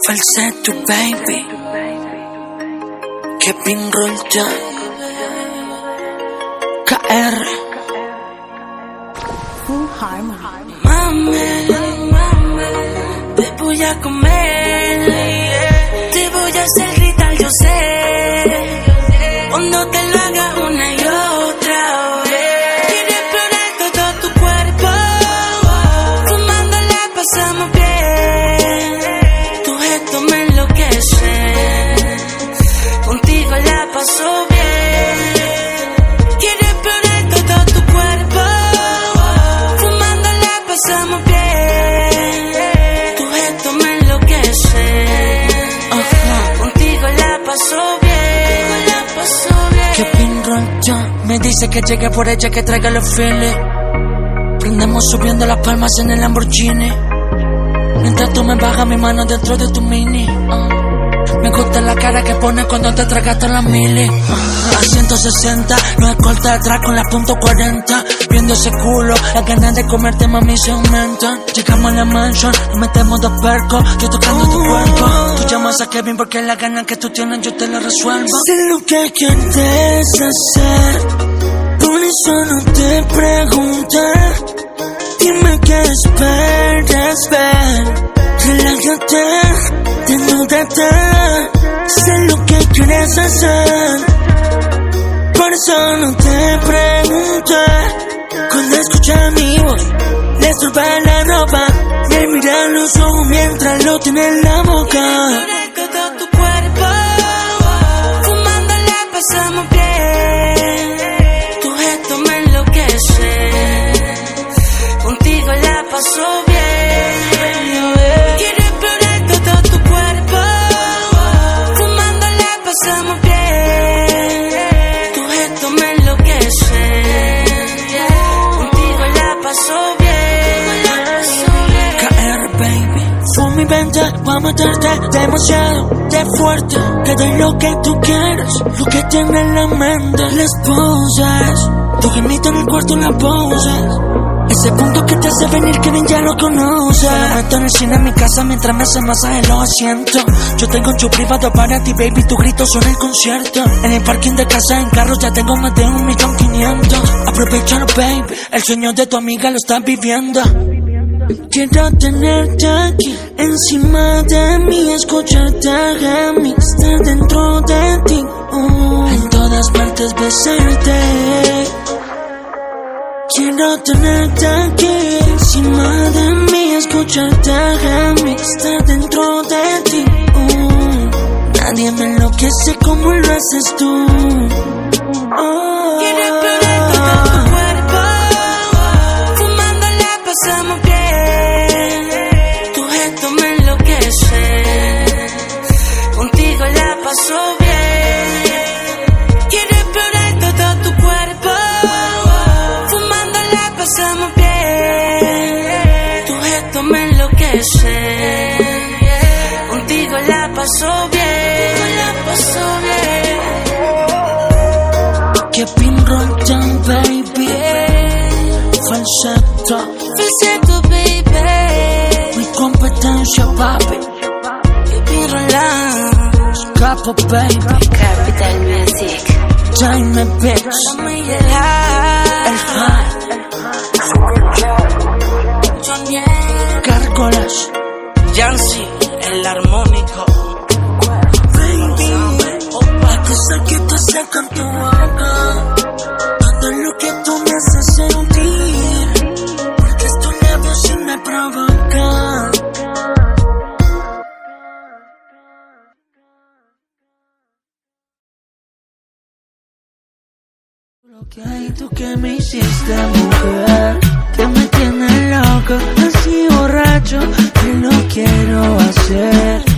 Falsetto baby, Kevin Roldan, KR, Full Harmony. Mami, te voy a comer, te voy a hacer gritar, yo sé, cuando te lo haga una y otra vez. Quiero explorar todo tu cuerpo, fumando la pasamos bien, tu gesto me enloquece, contigo la paso bien. Quiero explorar todo tu cuerpo, fumando la pasamos bien, tu gesto me enloquece, contigo la paso bien. Kevin Roldan me dice que llegue por ella, que traiga los feelings. Prendemos subiendo las palmas en el Lamborghini, mientras tú me bajas mi mano dentro de tu mini. Me gusta la cara que pones cuando te tragaste las mili. A 160, los escoltas atrás con la .40. Viendo ese culo, las ganas de comerte mami se aumentan. Llegamos a la mansion, nos metemos dos percos. Yo tocando tu cuerpo, tú llamas a Kevin porque las ganas que tú tienes yo te las resuelvo. Sé lo que quieres hacer, por eso no te pregunté. Dime qué esperas ver, relájate, desnúdate. Sé lo que quieres hacer, por eso no te pregunté. Cuando escucha mi voz, le estorba la ropa, me mira los ojos mientras lo tiene en la boca. Todo tu cuerpo, fumando la pasamos bien, tu gesto me enloquece, contigo la paso bien. Quiero explorar todo tu cuerpo, fumando la pasamos bien, tu gesto me enloquece, contigo la paso bien. KR baby, fue mi venta, voy a matarte demasiado de fuerte. Te doy lo que tú quieres, lo que tienes en la mente. Las poses, tu gemito en el cuarto la poses. Ese punto que te hace venir, que bien ya lo conoces. Me meto en el cine en mi casa mientras me hace masaje en los asientos. Yo tengo un show privado para ti, baby, tus gritos son el concierto. En el parking de casa, en carros, ya tengo más de 1.500.000. Aprovechalo, baby, el sueño de tu amiga lo estás viviendo. Quiero tenerte aquí, encima de mí, escucharte a mí, estar dentro de ti, en todas partes besarte. Quiero tenerte aquí, encima de mí, escucharte a mí, estar dentro de ti. Nadie me enloquece como lo haces tú. Quiero explorar todo tu cuerpo, fumando la pasamos bien, tu gesto me enloquece, contigo la paso bien. Quiero explorar todo tu cuerpo, pasamos bien, tu gesto me enloquece, contigo la paso bien, Kevin Roldan baby, falsetto baby, mi competencia papi, Kevin Roldan, Capo baby, Capital Music. Time bitch, el high, Gárgolas, Yancy, el armónico. Baby, la cosa que tú haces con tu boca, todo lo que tú me haces sentir, porque tu labio sí me provoca. Lo que hay tú que me hiciste mujer, que me tiene loco, así borracho, que lo quiero hacer.